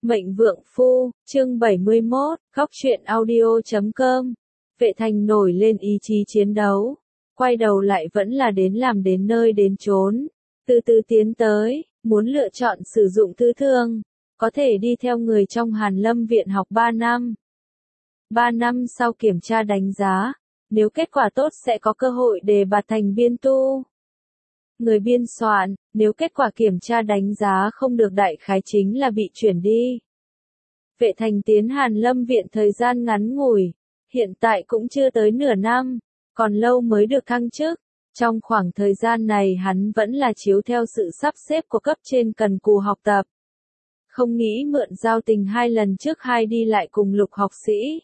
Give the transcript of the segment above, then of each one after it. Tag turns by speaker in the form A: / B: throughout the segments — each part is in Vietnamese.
A: Mệnh Vượng Phu, chương 71, Góc truyện audio.com. Vệ Thành nổi lên ý chí chiến đấu, quay đầu lại vẫn là đến làm đến nơi đến chốn, từ từ tiến tới, muốn lựa chọn sử dụng thư thương, có thể đi theo người trong Hàn Lâm Viện học 3 năm. 3 năm sau kiểm tra đánh giá, nếu kết quả tốt sẽ có cơ hội đề bạt thành biên tu. Người biên soạn, nếu kết quả kiểm tra đánh giá không được đại khái chính là bị chuyển đi. Vệ Thành tiến Hàn Lâm Viện thời gian ngắn ngủi, hiện tại cũng chưa tới nửa năm, còn lâu mới được thăng chức. Trong khoảng thời gian này hắn vẫn là chiếu theo sự sắp xếp của cấp trên cần cù học tập. Không nghĩ mượn giao tình 2 lần trước hai đi lại cùng Lục học sĩ.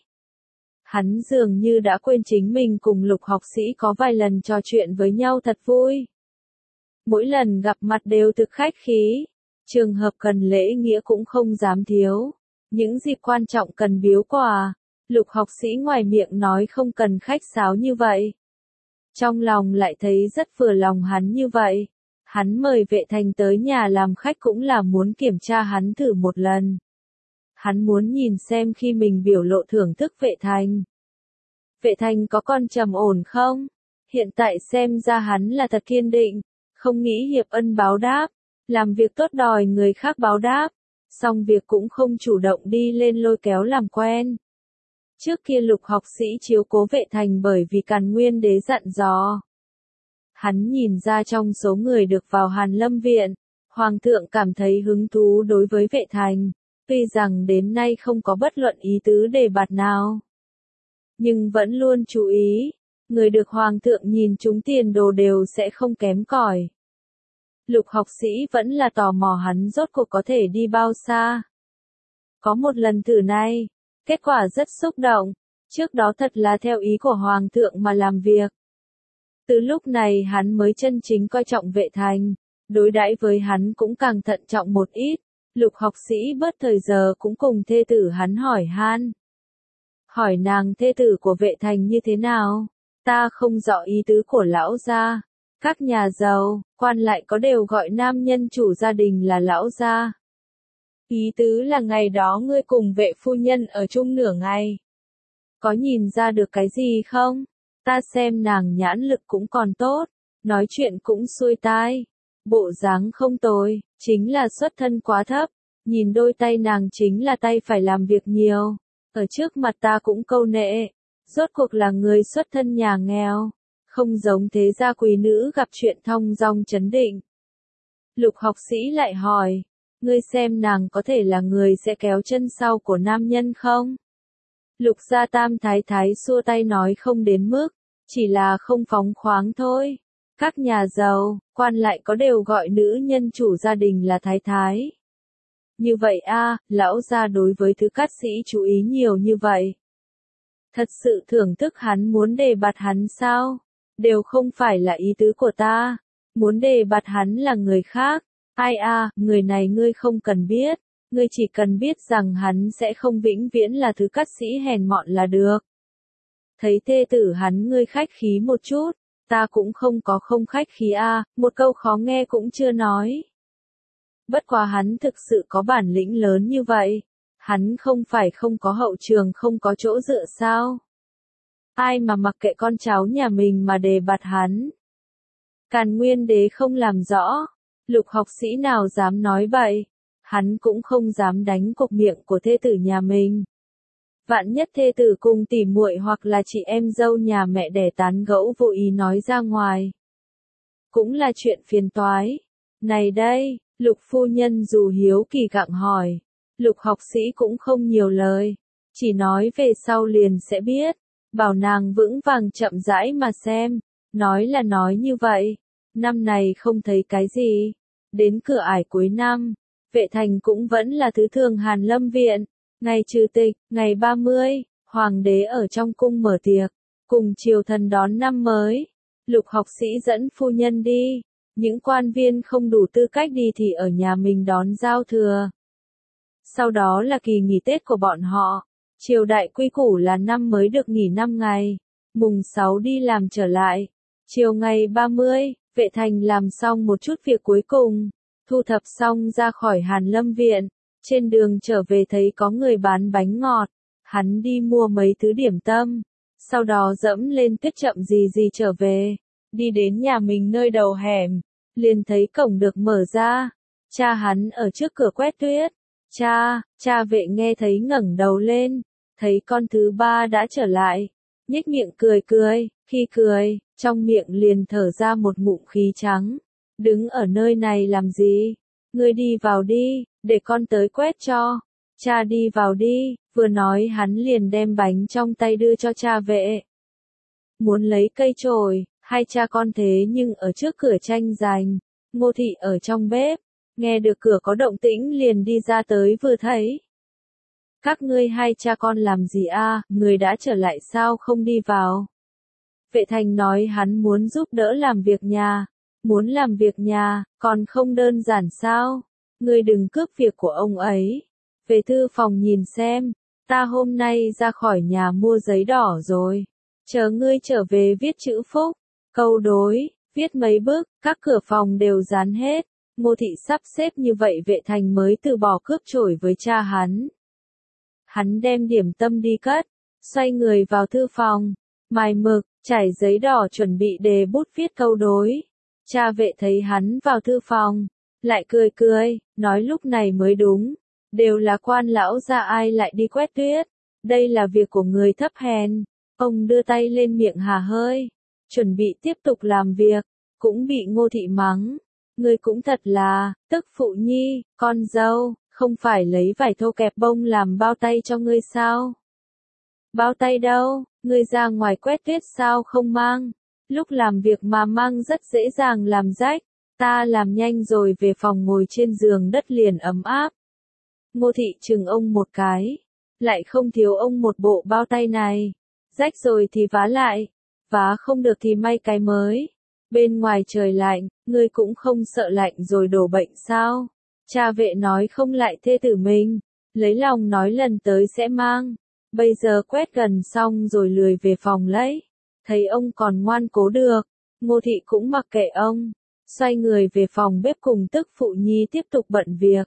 A: Hắn dường như đã quên chính mình cùng Lục học sĩ có vài lần trò chuyện với nhau thật vui. Mỗi lần gặp mặt đều thực khách khí, trường hợp cần lễ nghĩa cũng không dám thiếu. Những dịp quan trọng cần biếu quà, Lục học sĩ ngoài miệng nói không cần khách sáo như vậy. Trong lòng lại thấy rất vừa lòng hắn như vậy. Hắn mời Vệ Thành tới nhà làm khách cũng là muốn kiểm tra hắn thử một lần. Hắn muốn nhìn xem khi mình biểu lộ thưởng thức Vệ Thành. Vệ Thành có con trầm ổn không? Hiện tại xem ra hắn là thật kiên định, không nghĩ hiệp ân báo đáp, làm việc tốt đòi người khác báo đáp, xong việc cũng không chủ động đi lên lôi kéo làm quen. Trước kia Lục học sĩ chiếu cố Vệ Thành bởi vì Càn Nguyên Đế dặn dò. Hắn nhìn ra trong số người được vào Hàn Lâm Viện, Hoàng thượng cảm thấy hứng thú đối với Vệ Thành, tuy rằng đến nay không có bất luận ý tứ đề bạt nào. Nhưng vẫn luôn chú ý, người được Hoàng thượng nhìn chúng tiền đồ đều sẽ không kém cỏi. Lục học sĩ vẫn là tò mò hắn rốt cuộc có thể đi bao xa. Có một lần thử này, kết quả rất xúc động, trước đó thật là theo ý của Hoàng thượng mà làm việc. Từ lúc này hắn mới chân chính coi trọng Vệ Thành, đối đãi với hắn cũng càng thận trọng một ít. Lục học sĩ bớt thời giờ cũng cùng thê tử hắn hỏi han. Hỏi nàng thê tử của Vệ Thành như thế nào? Ta không rõ ý tứ của lão gia. Các nhà giàu, quan lại có đều gọi nam nhân chủ gia đình là lão gia. Ý tứ là ngày đó ngươi cùng Vệ phu nhân ở chung nửa ngày. Có nhìn ra được cái gì không? Ta xem nàng nhãn lực cũng còn tốt, nói chuyện cũng xuôi tai. Bộ dáng không tồi, chính là xuất thân quá thấp. Nhìn đôi tay nàng chính là tay phải làm việc nhiều. Ở trước mặt ta cũng câu nệ. Rốt cuộc là người xuất thân nhà nghèo. Không giống thế gia quý nữ gặp chuyện thong dong chấn định. Lục học sĩ lại hỏi. Ngươi xem nàng có thể là người sẽ kéo chân sau của nam nhân không? Lục gia tam thái thái xua tay nói không đến mức. Chỉ là không phóng khoáng thôi. Các nhà giàu, quan lại có đều gọi nữ nhân chủ gia đình là thái thái. Như vậy a, lão gia đối với thứ cát sĩ chú ý nhiều như vậy. Thật sự thưởng thức hắn muốn đề bạt hắn sao? Đều không phải là ý tứ của ta. Muốn đề bạt hắn là người khác. Ai a, người này ngươi không cần biết. Ngươi chỉ cần biết rằng hắn sẽ không vĩnh viễn là thứ cát sĩ hèn mọn là được. Thấy thê tử hắn ngươi khách khí một chút. Ta cũng không có không khách khí a, một câu khó nghe cũng chưa nói. Bất quá hắn thực sự có bản lĩnh lớn như vậy. Hắn không phải không có hậu trường không có chỗ dựa sao? Ai mà mặc kệ con cháu nhà mình mà đề bạt hắn? Càn Nguyên Đế không làm rõ. Lục học sĩ nào dám nói vậy? Hắn cũng không dám đánh cục miệng của thê tử nhà mình. Vạn nhất thê tử cùng tỉ muội hoặc là chị em dâu nhà mẹ đẻ tán gẫu vô ý nói ra ngoài. Cũng là chuyện phiền toái. Này đây, Lục phu nhân dù hiếu kỳ gặng hỏi. Lục học sĩ cũng không nhiều lời. Chỉ nói về sau liền sẽ biết. Bảo nàng vững vàng chậm rãi mà xem. Nói là nói như vậy. Năm này không thấy cái gì. Đến cửa ải cuối năm. Vệ Thành cũng vẫn là thứ thường Hàn Lâm Viện. Ngày trừ tịch, ngày 30, Hoàng đế ở trong cung mở tiệc. Cùng triều thần đón năm mới. Lục học sĩ dẫn phu nhân đi. Những quan viên không đủ tư cách đi thì ở nhà mình đón giao thừa. Sau đó là kỳ nghỉ Tết của bọn họ. Triều đại quy củ là năm mới được nghỉ 5 ngày. Mùng 6 đi làm trở lại. Chiều ngày 30, Vệ Thành làm xong một chút việc cuối cùng. Thu thập xong ra khỏi Hàn Lâm Viện. Trên đường trở về thấy có người bán bánh ngọt, hắn đi mua mấy thứ điểm tâm, sau đó dẫm lên tuyết chậm gì gì trở về, đi đến nhà mình nơi đầu hẻm, liền thấy cổng được mở ra, cha hắn ở trước cửa quét tuyết. Cha vệ nghe thấy ngẩng đầu lên, thấy con thứ ba đã trở lại, nhếch miệng cười cười, khi cười, trong miệng liền thở ra một ngụm khí trắng. Đứng ở nơi này làm gì? Ngươi đi vào đi, để con tới quét cho. Cha đi vào đi, vừa nói hắn liền đem bánh trong tay đưa cho cha vệ. Muốn lấy cây chổi, hai cha con thế nhưng ở trước cửa tranh giành. Ngô Thị ở trong bếp, nghe được cửa có động tĩnh liền đi ra tới vừa thấy. Các ngươi hai cha con làm gì a? Người đã trở lại sao không đi vào? Vệ Thành nói hắn muốn giúp đỡ làm việc nhà. Muốn làm việc nhà, còn không đơn giản sao? Ngươi đừng cướp việc của ông ấy. Về thư phòng nhìn xem, ta hôm nay ra khỏi nhà mua giấy đỏ rồi. Chờ ngươi trở về viết chữ phúc, câu đối, viết mấy bức, các cửa phòng đều dán hết. Ngô Thị sắp xếp như vậy Vệ Thành mới từ bỏ cướp chổi với cha hắn. Hắn đem điểm tâm đi cất, xoay người vào thư phòng, mài mực, trải giấy đỏ chuẩn bị đề bút viết câu đối. Cha Vệ thấy hắn vào thư phòng, lại cười cười, nói lúc này mới đúng, đều là quan lão gia ai lại đi quét tuyết, đây là việc của người thấp hèn. Ông đưa tay lên miệng hà hơi, chuẩn bị tiếp tục làm việc, cũng bị Ngô Thị mắng. Ngươi cũng thật là, tức phụ nhi, con dâu, không phải lấy vải thô kẹp bông làm bao tay cho ngươi sao? Bao tay đâu, ngươi ra ngoài quét tuyết sao không mang? Lúc làm việc mà mang rất dễ dàng làm rách, ta làm nhanh rồi về phòng ngồi trên giường đất liền ấm áp. Ngô Thị chừng ông một cái, lại không thiếu ông một bộ bao tay này, rách rồi thì vá lại, vá không được thì may cái mới. Bên ngoài trời lạnh, ngươi cũng không sợ lạnh rồi đổ bệnh sao? Cha Vệ nói không lại thê tử mình, lấy lòng nói lần tới sẽ mang. Bây giờ quét gần xong rồi lười về phòng lấy. Thấy ông còn ngoan cố được, Ngô Thị cũng mặc kệ ông, xoay người về phòng bếp cùng tức phụ nhi tiếp tục bận việc.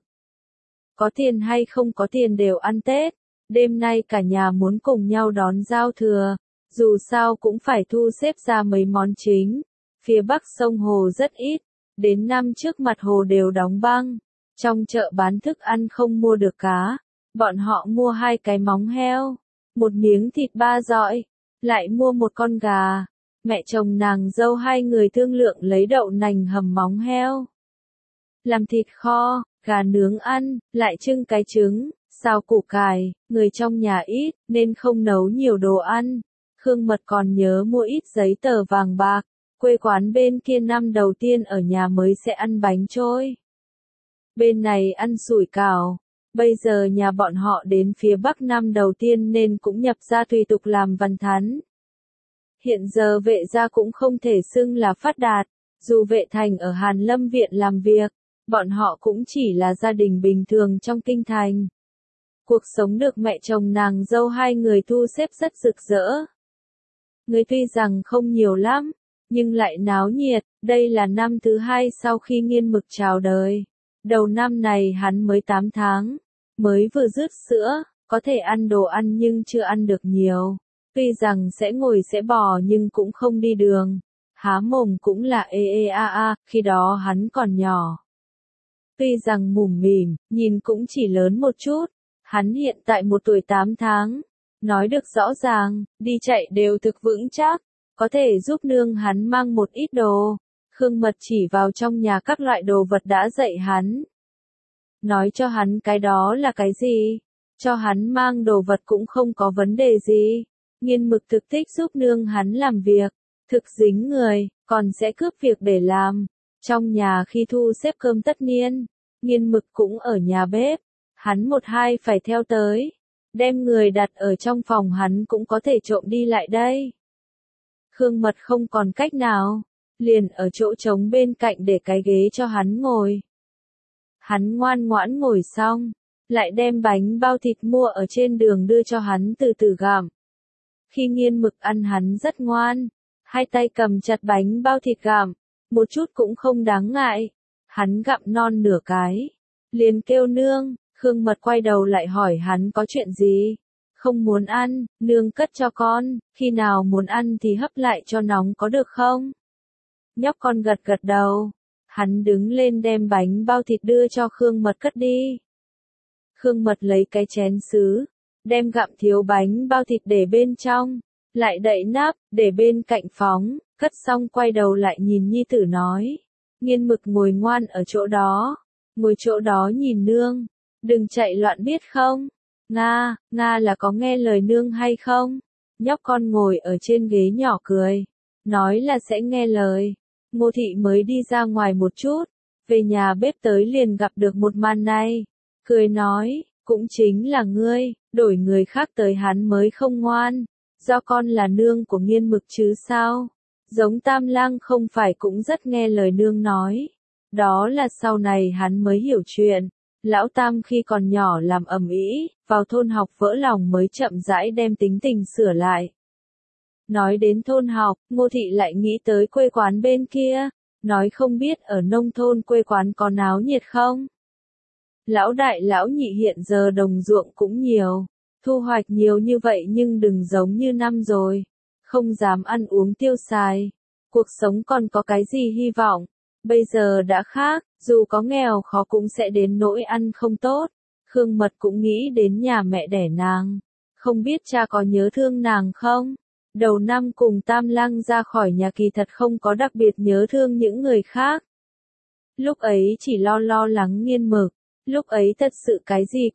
A: Có tiền hay không có tiền đều ăn Tết, đêm nay cả nhà muốn cùng nhau đón giao thừa, dù sao cũng phải thu xếp ra mấy món chính. Phía bắc sông hồ rất ít, đến năm trước mặt hồ đều đóng băng. Trong chợ bán thức ăn không mua được cá, bọn họ mua 2 cái móng heo, một miếng thịt ba dọi, lại mua một con gà. Mẹ chồng nàng dâu hai người thương lượng lấy đậu nành hầm móng heo, làm thịt kho, gà nướng ăn, lại trưng cái trứng, xào củ cải. Người trong nhà ít, nên không nấu nhiều đồ ăn. Khương Mật còn nhớ mua ít giấy tờ vàng bạc. Quê quán bên kia năm đầu tiên ở nhà mới sẽ ăn bánh trôi. Bên này ăn sủi cảo. Bây giờ nhà bọn họ đến phía Bắc năm đầu tiên nên cũng nhập ra tùy tục làm văn thắn. Hiện giờ Vệ gia cũng không thể xưng là phát đạt. Dù Vệ Thành ở Hàn Lâm Viện làm việc, bọn họ cũng chỉ là gia đình bình thường trong kinh thành. Cuộc sống được mẹ chồng nàng dâu hai người thu xếp rất rực rỡ. Người tuy rằng không nhiều lắm, nhưng lại náo nhiệt. Đây là năm thứ 2 sau khi Nghiên Mực chào đời. Đầu năm này hắn mới 8 tháng, mới vừa rứt sữa, có thể ăn đồ ăn nhưng chưa ăn được nhiều. Tuy rằng sẽ ngồi sẽ bò nhưng cũng không đi đường. Há mồm cũng là ê ê a a, khi đó hắn còn nhỏ. Tuy rằng mủm mỉm, nhìn cũng chỉ lớn một chút. Hắn hiện tại 1 tuổi 8 tháng. Nói được rõ ràng, đi chạy đều thực vững chắc. Có thể giúp nương hắn mang một ít đồ. Khương Mật chỉ vào trong nhà các loại đồ vật đã dạy hắn. Nói cho hắn cái đó là cái gì. Cho hắn mang đồ vật cũng không có vấn đề gì. Nghiên Mực thực thích giúp nương hắn làm việc. Thực dính người, còn sẽ cướp việc để làm. Trong nhà khi thu xếp cơm tất niên, Nghiên Mực cũng ở nhà bếp. Hắn một hai phải theo tới. Đem người đặt ở trong phòng hắn cũng có thể trộm đi lại đây. Khương Mật không còn cách nào, liền ở chỗ trống bên cạnh để cái ghế cho hắn ngồi. Hắn ngoan ngoãn ngồi xong, lại đem bánh bao thịt mua ở trên đường đưa cho hắn từ từ gặm. Khi Nghiên Mực ăn hắn rất ngoan, hai tay cầm chặt bánh bao thịt gặm, một chút cũng không đáng ngại. Hắn gặm non nửa cái, liền kêu nương. Khương Mật quay đầu lại hỏi hắn có chuyện gì. Không muốn ăn, nương cất cho con, khi nào muốn ăn thì hấp lại cho nóng có được không? Nhóc con gật gật đầu. Hắn đứng lên đem bánh bao thịt đưa cho Khương Mật cất đi. Khương Mật lấy cái chén sứ, đem gặm thiếu bánh bao thịt để bên trong, lại đậy nắp, để bên cạnh phóng, cất xong quay đầu lại nhìn nhi tử nói. Nghiên Mực ngồi ngoan ở chỗ đó, ngồi chỗ đó nhìn nương, đừng chạy loạn biết không? Nga, Nga là có nghe lời nương hay không? Nhóc con ngồi ở trên ghế nhỏ cười, nói là sẽ nghe lời. Ngô Thị mới đi ra ngoài một chút, về nhà bếp tới liền gặp được một màn này, cười nói, cũng chính là ngươi, đổi người khác tới hắn mới không ngoan, do con là nương của Nghiên Mực chứ sao? Giống Tam Lang không phải cũng rất nghe lời nương nói. Đó là sau này hắn mới hiểu chuyện. Lão Tam khi còn nhỏ làm ầm ĩ, vào thôn học vỡ lòng mới chậm rãi đem tính tình sửa lại. Nói đến thôn học, Ngô Thị lại nghĩ tới quê quán bên kia, nói không biết ở nông thôn quê quán có náo nhiệt không? Lão đại lão nhị hiện giờ đồng ruộng cũng nhiều, thu hoạch nhiều như vậy nhưng đừng giống như năm rồi, không dám ăn uống tiêu xài, cuộc sống còn có cái gì hy vọng, bây giờ đã khác, dù có nghèo khó cũng sẽ đến nỗi ăn không tốt. Khương Mật cũng nghĩ đến nhà mẹ đẻ nàng, không biết cha có nhớ thương nàng không? Đầu năm cùng Tam Lang ra khỏi nhà kỳ thật không có đặc biệt nhớ thương những người khác. Lúc ấy chỉ lo lắng Nghiên Mực, lúc ấy thật sự cái gì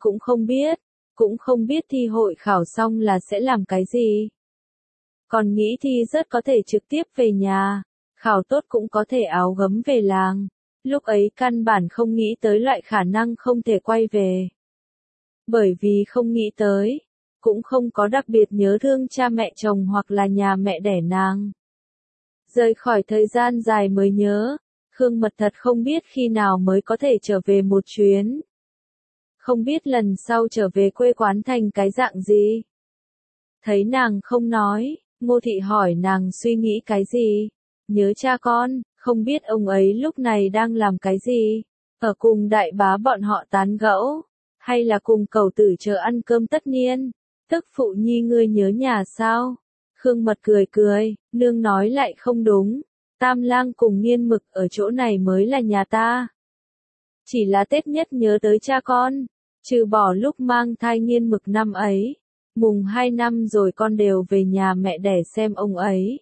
A: cũng không biết thi hội khảo xong là sẽ làm cái gì. Còn nghĩ thi rất có thể trực tiếp về nhà, khảo tốt cũng có thể áo gấm về làng. Lúc ấy căn bản không nghĩ tới loại khả năng không thể quay về. Bởi vì không nghĩ tới, cũng không có đặc biệt nhớ thương cha mẹ chồng hoặc là nhà mẹ đẻ nàng. Rời khỏi thời gian dài mới nhớ, Khương Mật thật không biết khi nào mới có thể trở về một chuyến. Không biết lần sau trở về quê quán thành cái dạng gì. Thấy nàng không nói, Ngô Thị hỏi nàng suy nghĩ cái gì. Nhớ cha con, không biết ông ấy lúc này đang làm cái gì. Ở cùng đại bá bọn họ tán gẫu, hay là cùng cẩu tử chờ ăn cơm tất niên. Tức phụ nhi ngươi nhớ nhà sao? Khương Mật cười, nương nói lại không đúng. Tam Lang cùng Nghiên Mực ở chỗ này mới là nhà ta. Chỉ là Tết nhất nhớ tới cha con, trừ bỏ lúc mang thai Nghiên Mực năm ấy. Mùng 2 năm rồi con đều về nhà mẹ đẻ xem ông ấy.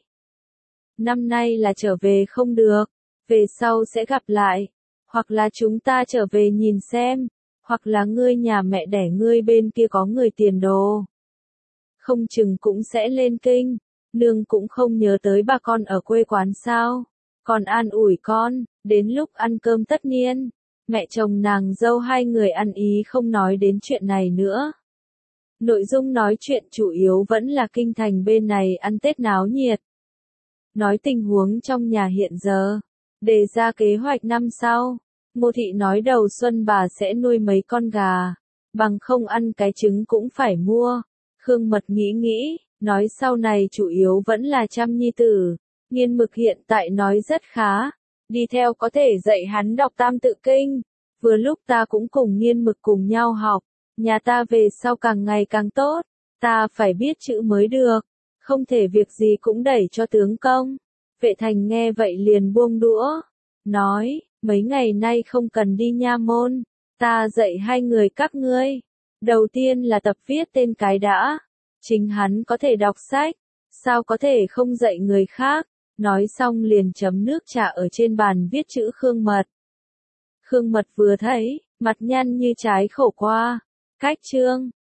A: Năm nay là trở về không được, về sau sẽ gặp lại, hoặc là chúng ta trở về nhìn xem, hoặc là ngươi nhà mẹ đẻ ngươi bên kia có người tiền đồ. Không chừng cũng sẽ lên kinh, nương cũng không nhớ tới bà con ở quê quán sao, còn an ủi con, đến lúc ăn cơm tất niên, mẹ chồng nàng dâu hai người ăn ý không nói đến chuyện này nữa. Nội dung nói chuyện chủ yếu vẫn là kinh thành bên này ăn Tết náo nhiệt. Nói tình huống trong nhà hiện giờ, đề ra kế hoạch năm sau. Ngô Thị nói đầu xuân bà sẽ nuôi mấy con gà, bằng không ăn cái trứng cũng phải mua. Khương Mật nghĩ, nói sau này chủ yếu vẫn là chăm nhi tử. Nghiên Mực hiện tại nói rất khá, đi theo có thể dạy hắn đọc Tam Tự Kinh. Vừa lúc ta cũng cùng Nghiên Mực cùng nhau học, nhà ta về sau càng ngày càng tốt, ta phải biết chữ mới được, không thể việc gì cũng đẩy cho tướng công. Vệ Thành nghe vậy liền buông đũa, nói, mấy ngày nay không cần đi nha môn, ta dạy hai người các ngươi. Đầu tiên là tập viết tên cái đã, chính hắn có thể đọc sách, sao có thể không dạy người khác, nói xong liền chấm nước trà ở trên bàn viết chữ Khương Mật. Khương Mật vừa thấy, mặt nhăn như trái khổ qua, cách chương.